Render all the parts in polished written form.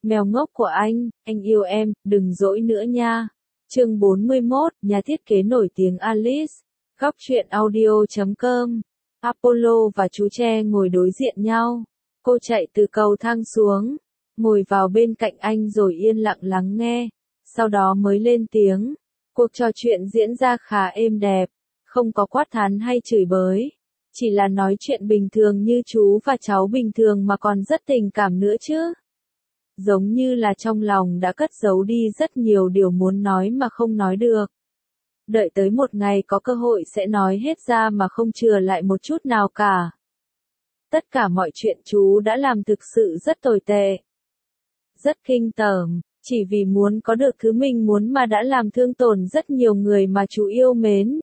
Mèo ngốc của anh yêu em, đừng dỗi nữa nha. Chương 41, nhà thiết kế nổi tiếng Alice. Góc truyện audio.com. Apollo và chú tre ngồi đối diện nhau. Cô chạy từ cầu thang xuống, ngồi vào bên cạnh anh rồi yên lặng lắng nghe. Sau đó mới lên tiếng. Cuộc trò chuyện diễn ra khá êm đẹp, không có quát tháo hay chửi bới. Chỉ là nói chuyện bình thường như chú và cháu bình thường mà còn rất tình cảm nữa chứ. Giống như là trong lòng đã cất giấu đi rất nhiều điều muốn nói mà không nói được. Đợi tới một ngày có cơ hội sẽ nói hết ra mà không chừa lại một chút nào cả. Tất cả mọi chuyện chú đã làm thực sự rất tồi tệ. Rất kinh tởm, chỉ vì muốn có được thứ mình muốn mà đã làm thương tổn rất nhiều người mà chú yêu mến.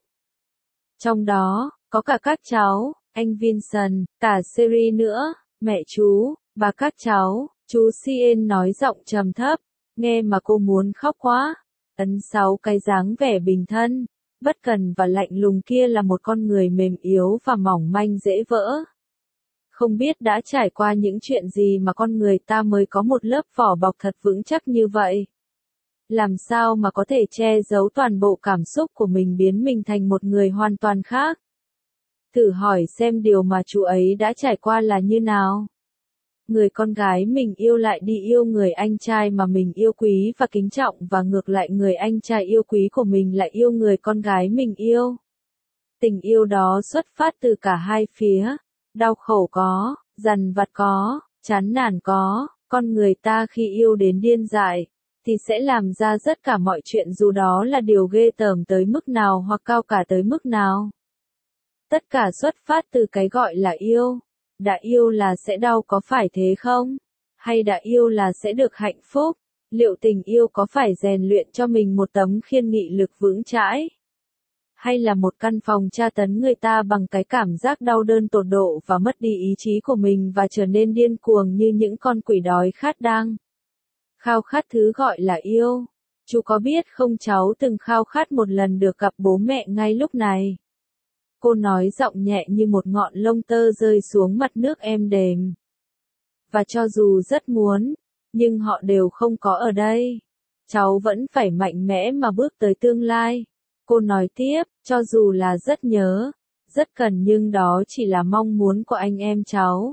Trong đó, có cả các cháu, anh Vincent, cả Sherry nữa, mẹ chú, và các cháu. Chú Cien nói giọng trầm thấp, nghe mà cô muốn khóc quá. Ấn 6 cái dáng vẻ bình thân, bất cần và lạnh lùng kia là một con người mềm yếu và mỏng manh dễ vỡ. Không biết đã trải qua những chuyện gì mà con người ta mới có một lớp vỏ bọc thật vững chắc như vậy. Làm sao mà có thể che giấu toàn bộ cảm xúc của mình biến mình thành một người hoàn toàn khác? Thử hỏi xem điều mà chú ấy đã trải qua là như nào? Người con gái mình yêu lại đi yêu người anh trai mà mình yêu quý và kính trọng và ngược lại người anh trai yêu quý của mình lại yêu người con gái mình yêu. Tình yêu đó xuất phát từ cả hai phía, đau khổ có, dằn vặt có, chán nản có, con người ta khi yêu đến điên dại, thì sẽ làm ra tất cả mọi chuyện dù đó là điều ghê tởm tới mức nào hoặc cao cả tới mức nào. Tất cả xuất phát từ cái gọi là yêu. Đã yêu là sẽ đau có phải thế không? Hay đã yêu là sẽ được hạnh phúc? Liệu tình yêu có phải rèn luyện cho mình một tấm khiên nghị lực vững chãi? Hay là một căn phòng tra tấn người ta bằng cái cảm giác đau đớn tột độ và mất đi ý chí của mình và trở nên điên cuồng như những con quỷ đói khát đang khao khát thứ gọi là yêu? Chú có biết không, cháu từng khao khát một lần được gặp bố mẹ ngay lúc này. Cô nói giọng nhẹ như một ngọn lông tơ rơi xuống mặt nước êm đềm. Và cho dù rất muốn, nhưng họ đều không có ở đây. Cháu vẫn phải mạnh mẽ mà bước tới tương lai. Cô nói tiếp, cho dù là rất nhớ, rất cần nhưng đó chỉ là mong muốn của anh em cháu.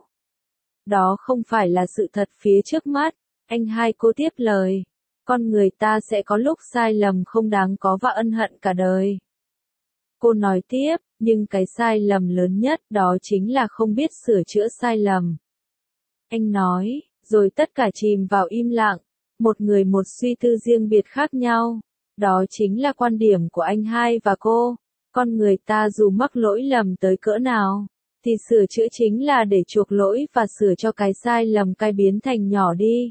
Đó không phải là sự thật phía trước mắt. Anh hai cô tiếp lời. Con người ta sẽ có lúc sai lầm không đáng có và ân hận cả đời. Cô nói tiếp, nhưng cái sai lầm lớn nhất đó chính là không biết sửa chữa sai lầm. Anh nói, rồi tất cả chìm vào im lặng, một người một suy tư riêng biệt khác nhau. Đó chính là quan điểm của anh hai và cô. Con người ta dù mắc lỗi lầm tới cỡ nào, thì sửa chữa chính là để chuộc lỗi và sửa cho cái sai lầm cái biến thành nhỏ đi.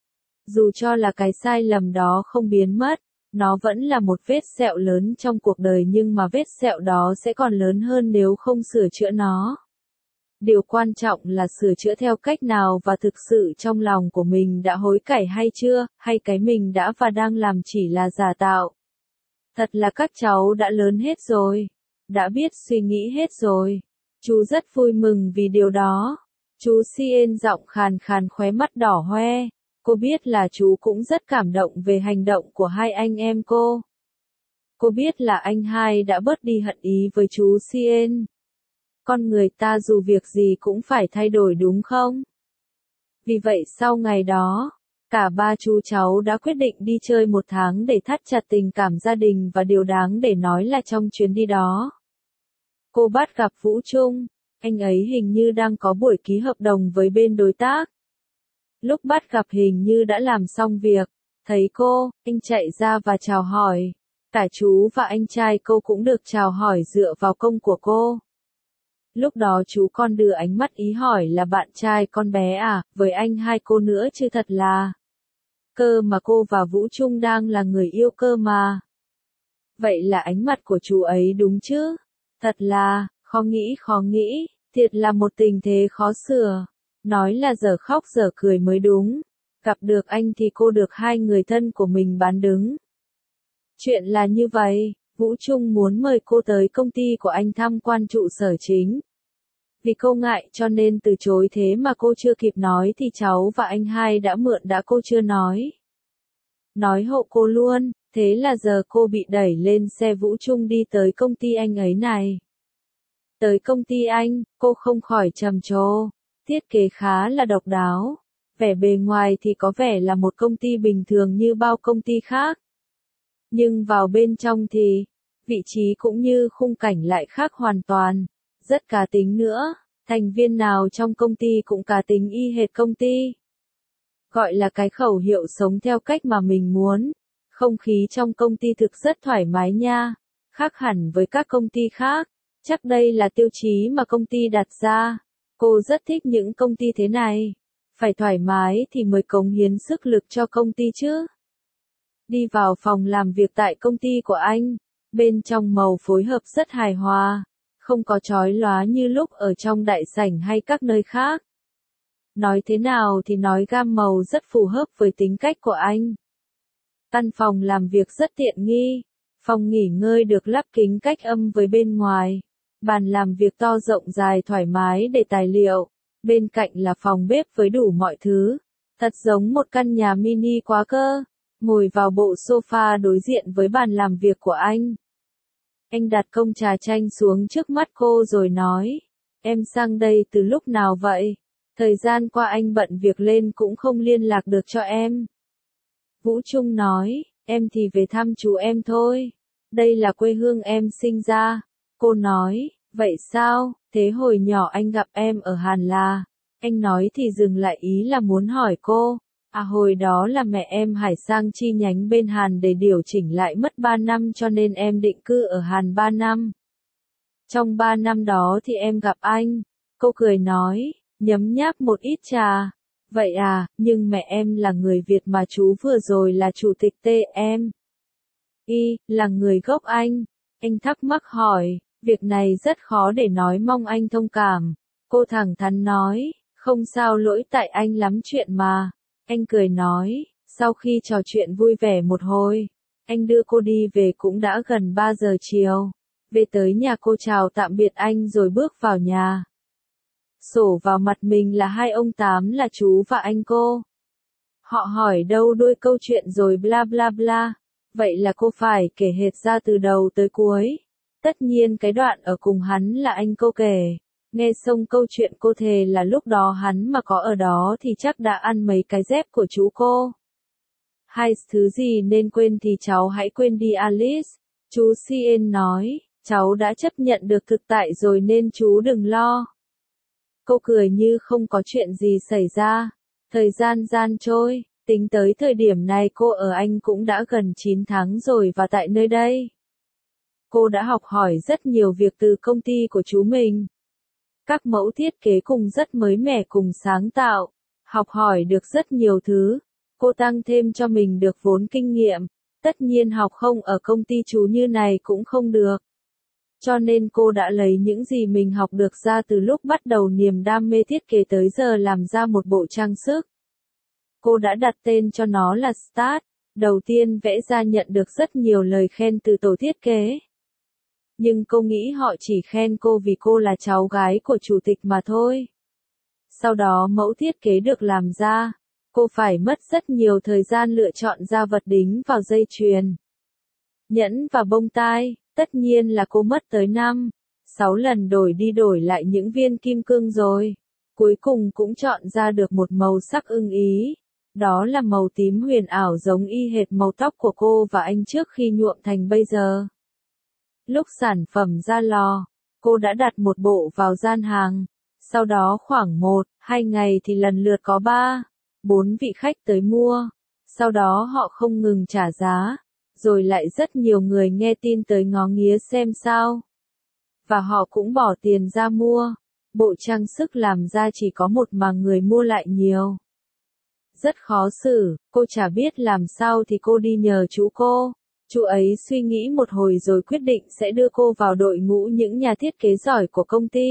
Dù cho là cái sai lầm đó không biến mất, nó vẫn là một vết sẹo lớn trong cuộc đời nhưng mà vết sẹo đó sẽ còn lớn hơn nếu không sửa chữa nó. Điều quan trọng là sửa chữa theo cách nào và thực sự trong lòng của mình đã hối cải hay chưa, hay cái mình đã và đang làm chỉ là giả tạo. Thật là các cháu đã lớn hết rồi, đã biết suy nghĩ hết rồi. Chú rất vui mừng vì điều đó. Chú Cien giọng khàn khàn khóe mắt đỏ hoe. Cô biết là chú cũng rất cảm động về hành động của hai anh em cô. Cô biết là anh hai đã bớt đi hận ý với chú Cien. Con người ta dù việc gì cũng phải thay đổi đúng không? Vì vậy sau ngày đó, cả ba chú cháu đã quyết định đi chơi một tháng để thắt chặt tình cảm gia đình và điều đáng để nói là trong chuyến đi đó. Cô bắt gặp Vũ Trung, anh ấy hình như đang có buổi ký hợp đồng với bên đối tác. Lúc bắt gặp hình như đã làm xong việc, thấy cô, anh chạy ra và chào hỏi. Cả chú và anh trai cô cũng được chào hỏi dựa vào công của cô. Lúc đó chú con đưa ánh mắt ý hỏi là bạn trai con bé à, với anh hai cô nữa chứ thật là. Cơ mà cô và Vũ Trung đang là người yêu cơ mà. Vậy là ánh mặt của chú ấy đúng chứ? Thật là, khó nghĩ, thiệt là một tình thế khó sửa. Nói là giờ khóc giờ cười mới đúng. Gặp được anh thì cô được hai người thân của mình bán đứng. Chuyện là như vậy, Vũ Trung muốn mời cô tới công ty của anh tham quan trụ sở chính. Vì cô ngại cho nên từ chối, thế mà cô chưa kịp nói thì cháu và anh hai đã mượn đã cô chưa nói. Nói hộ cô luôn, thế là giờ cô bị đẩy lên xe Vũ Trung đi tới công ty anh ấy này. Tới công ty anh, cô không khỏi trầm trồ, thiết kế khá là độc đáo. Vẻ bề ngoài thì có vẻ là một công ty bình thường như bao công ty khác. Nhưng vào bên trong thì, vị trí cũng như khung cảnh lại khác hoàn toàn, rất cá tính nữa, thành viên nào trong công ty cũng cá tính y hệt công ty. Gọi là cái khẩu hiệu sống theo cách mà mình muốn. Không khí trong công ty thực rất thoải mái nha, khác hẳn với các công ty khác, chắc đây là tiêu chí mà công ty đặt ra. Cô rất thích những công ty thế này, phải thoải mái thì mới cống hiến sức lực cho công ty chứ. Đi vào phòng làm việc tại công ty của anh, bên trong màu phối hợp rất hài hòa, không có chói lóa như lúc ở trong đại sảnh hay các nơi khác. Nói thế nào thì nói gam màu rất phù hợp với tính cách của anh. Căn phòng làm việc rất tiện nghi, phòng nghỉ ngơi được lắp kính cách âm với bên ngoài, bàn làm việc to rộng dài thoải mái để tài liệu, bên cạnh là phòng bếp với đủ mọi thứ, thật giống một căn nhà mini quá cơ. Ngồi vào bộ sofa đối diện với bàn làm việc của anh. Anh đặt cốc trà chanh xuống trước mắt cô rồi nói, em sang đây từ lúc nào vậy? Thời gian qua anh bận việc lên cũng không liên lạc được cho em. Vũ Trung nói, em thì về thăm chú em thôi. Đây là quê hương em sinh ra. Cô nói, vậy sao, thế hồi nhỏ anh gặp em ở Hàn là? Anh nói thì dừng lại ý là muốn hỏi cô. À hồi đó là mẹ em Hải sang chi nhánh bên Hàn để điều chỉnh lại mất 3 năm cho nên em định cư ở Hàn 3 năm. Trong 3 năm đó thì em gặp anh. Cô cười nói, nhấm nháp một ít trà. Vậy à, nhưng mẹ em là người Việt mà chú vừa rồi là chủ tịch TM. Là người gốc Anh. Anh thắc mắc hỏi, việc này rất khó để nói mong anh thông cảm. Cô thẳng thắn nói, không sao lỗi tại anh lắm chuyện mà. Anh cười nói, sau khi trò chuyện vui vẻ một hồi, anh đưa cô đi về cũng đã gần 3 giờ chiều. Về tới nhà cô chào tạm biệt anh rồi bước vào nhà. Sổ vào mặt mình là hai ông Tám là chú và anh cô. Họ hỏi đâu đuôi câu chuyện rồi bla bla bla. Vậy là cô phải kể hết ra từ đầu tới cuối. Tất nhiên cái đoạn ở cùng hắn là anh cô kể. Nghe xong câu chuyện cô thề là lúc đó hắn mà có ở đó thì chắc đã ăn mấy cái dép của chú cô. Hay thứ gì nên quên thì cháu hãy quên đi Alice. Chú Cien nói, cháu đã chấp nhận được thực tại rồi nên chú đừng lo. Cô cười như không có chuyện gì xảy ra. Thời gian trôi, tính tới thời điểm này cô ở Anh cũng đã gần 9 tháng rồi và tại nơi đây. Cô đã học hỏi rất nhiều việc từ công ty của chú mình. Các mẫu thiết kế cùng rất mới mẻ cùng sáng tạo, học hỏi được rất nhiều thứ. Cô tăng thêm cho mình được vốn kinh nghiệm, tất nhiên học không ở công ty chú như này cũng không được. Cho nên cô đã lấy những gì mình học được ra từ lúc bắt đầu niềm đam mê thiết kế tới giờ làm ra một bộ trang sức. Cô đã đặt tên cho nó là Start, đầu tiên vẽ ra nhận được rất nhiều lời khen từ tổ thiết kế. Nhưng cô nghĩ họ chỉ khen cô vì cô là cháu gái của chủ tịch mà thôi. Sau đó mẫu thiết kế được làm ra, cô phải mất rất nhiều thời gian lựa chọn ra vật đính vào dây chuyền, nhẫn và bông tai, tất nhiên là cô mất tới 5-6 lần đổi đi đổi lại những viên kim cương rồi. Cuối cùng cũng chọn ra được một màu sắc ưng ý, đó là màu tím huyền ảo giống y hệt màu tóc của cô và anh trước khi nhuộm thành bây giờ. Lúc sản phẩm ra lò, cô đã đặt một bộ vào gian hàng. Sau đó khoảng 1-2 ngày thì lần lượt có 3-4 vị khách tới mua. Sau đó họ không ngừng trả giá. Rồi lại rất nhiều người nghe tin tới ngó nghía xem sao. Và họ cũng bỏ tiền ra mua. Bộ trang sức làm ra chỉ có một mà người mua lại nhiều. Rất khó xử, cô chả biết làm sao thì cô đi nhờ chú cô. Chú ấy suy nghĩ một hồi rồi quyết định sẽ đưa cô vào đội ngũ những nhà thiết kế giỏi của công ty.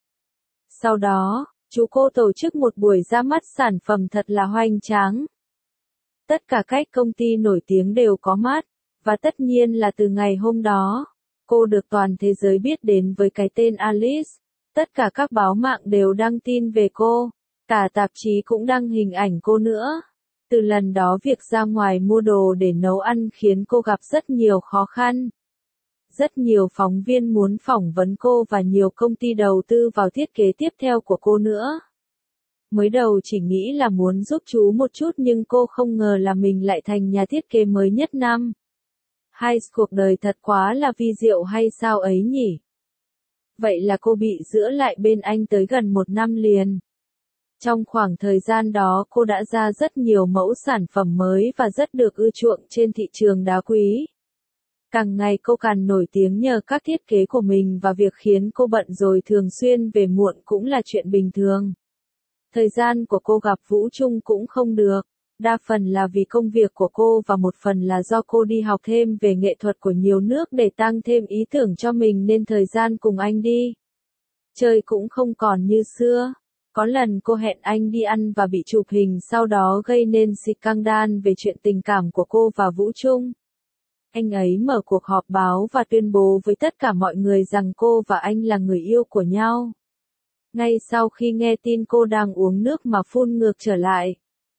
Sau đó, chú cô tổ chức một buổi ra mắt sản phẩm thật là hoành tráng. Tất cả các công ty nổi tiếng đều có mặt, và tất nhiên là từ ngày hôm đó, cô được toàn thế giới biết đến với cái tên Alice. Tất cả các báo mạng đều đăng tin về cô, cả tạp chí cũng đăng hình ảnh cô nữa. Từ lần đó việc ra ngoài mua đồ để nấu ăn khiến cô gặp rất nhiều khó khăn. Rất nhiều phóng viên muốn phỏng vấn cô và nhiều công ty đầu tư vào thiết kế tiếp theo của cô nữa. Mới đầu chỉ nghĩ là muốn giúp chú một chút nhưng cô không ngờ là mình lại thành nhà thiết kế mới nhất năm. Hay cuộc đời thật quá là vi diệu hay sao ấy nhỉ? Vậy là cô bị giữ lại bên anh tới gần 1 năm liền. Trong khoảng thời gian đó cô đã ra rất nhiều mẫu sản phẩm mới và rất được ưa chuộng trên thị trường đá quý. Càng ngày cô càng nổi tiếng nhờ các thiết kế của mình và việc khiến cô bận rồi thường xuyên về muộn cũng là chuyện bình thường. Thời gian của cô gặp Vũ Trung cũng không được, đa phần là vì công việc của cô và một phần là do cô đi học thêm về nghệ thuật của nhiều nước để tăng thêm ý tưởng cho mình nên thời gian cùng anh đi chơi cũng không còn như xưa. Có lần cô hẹn anh đi ăn và bị chụp hình sau đó gây nên scandal về chuyện tình cảm của cô và Vũ Trung. Anh ấy mở cuộc họp báo và tuyên bố với tất cả mọi người rằng cô và anh là người yêu của nhau. Ngay sau khi nghe tin cô đang uống nước mà phun ngược trở lại.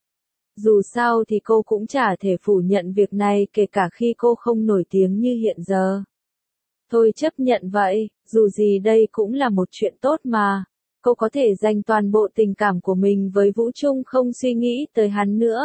Dù sao thì cô cũng chả thể phủ nhận việc này kể cả khi cô không nổi tiếng như hiện giờ. Thôi chấp nhận vậy, dù gì đây cũng là một chuyện tốt mà. Cô có thể dành toàn bộ tình cảm của mình với Vũ Trung không suy nghĩ tới hắn nữa.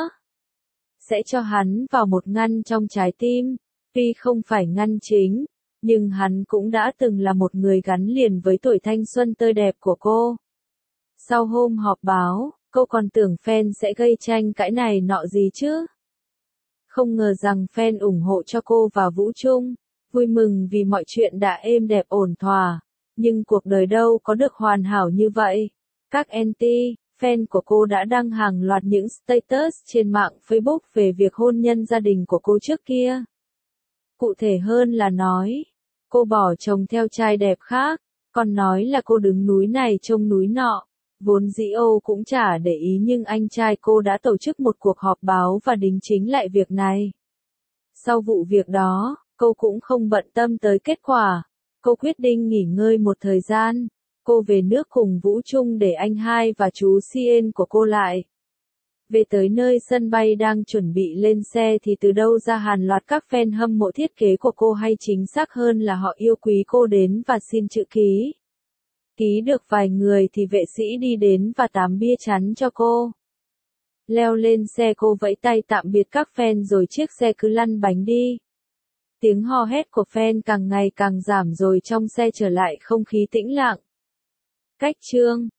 Sẽ cho hắn vào một ngăn trong trái tim, tuy không phải ngăn chính, nhưng hắn cũng đã từng là một người gắn liền với tuổi thanh xuân tươi đẹp của cô. Sau hôm họp báo, cô còn tưởng fan sẽ gây tranh cãi này nọ gì chứ. Không ngờ rằng fan ủng hộ cho cô và Vũ Trung, vui mừng vì mọi chuyện đã êm đẹp ổn thỏa. Nhưng cuộc đời đâu có được hoàn hảo như vậy. Các fan của cô đã đăng hàng loạt những status trên mạng Facebook về việc hôn nhân gia đình của cô trước kia. Cụ thể hơn là nói, cô bỏ chồng theo trai đẹp khác, còn nói là cô đứng núi này trông núi nọ. Vốn dĩ Âu cũng chả để ý nhưng anh trai cô đã tổ chức một cuộc họp báo và đính chính lại việc này. Sau vụ việc đó, cô cũng không bận tâm tới kết quả. Cô quyết định nghỉ ngơi một thời gian. Cô về nước cùng Vũ Trung để anh hai và chú Sien của cô lại. Về tới nơi sân bay đang chuẩn bị lên xe thì từ đâu ra hàng loạt các fan hâm mộ thiết kế của cô hay chính xác hơn là họ yêu quý cô đến và xin chữ ký. Ký được vài người thì vệ sĩ đi đến và tám bia chắn cho cô. Leo lên xe cô vẫy tay tạm biệt các fan rồi chiếc xe cứ lăn bánh đi. Tiếng hò hét của fan càng ngày càng giảm rồi trong xe trở lại không khí tĩnh lặng. Cách chương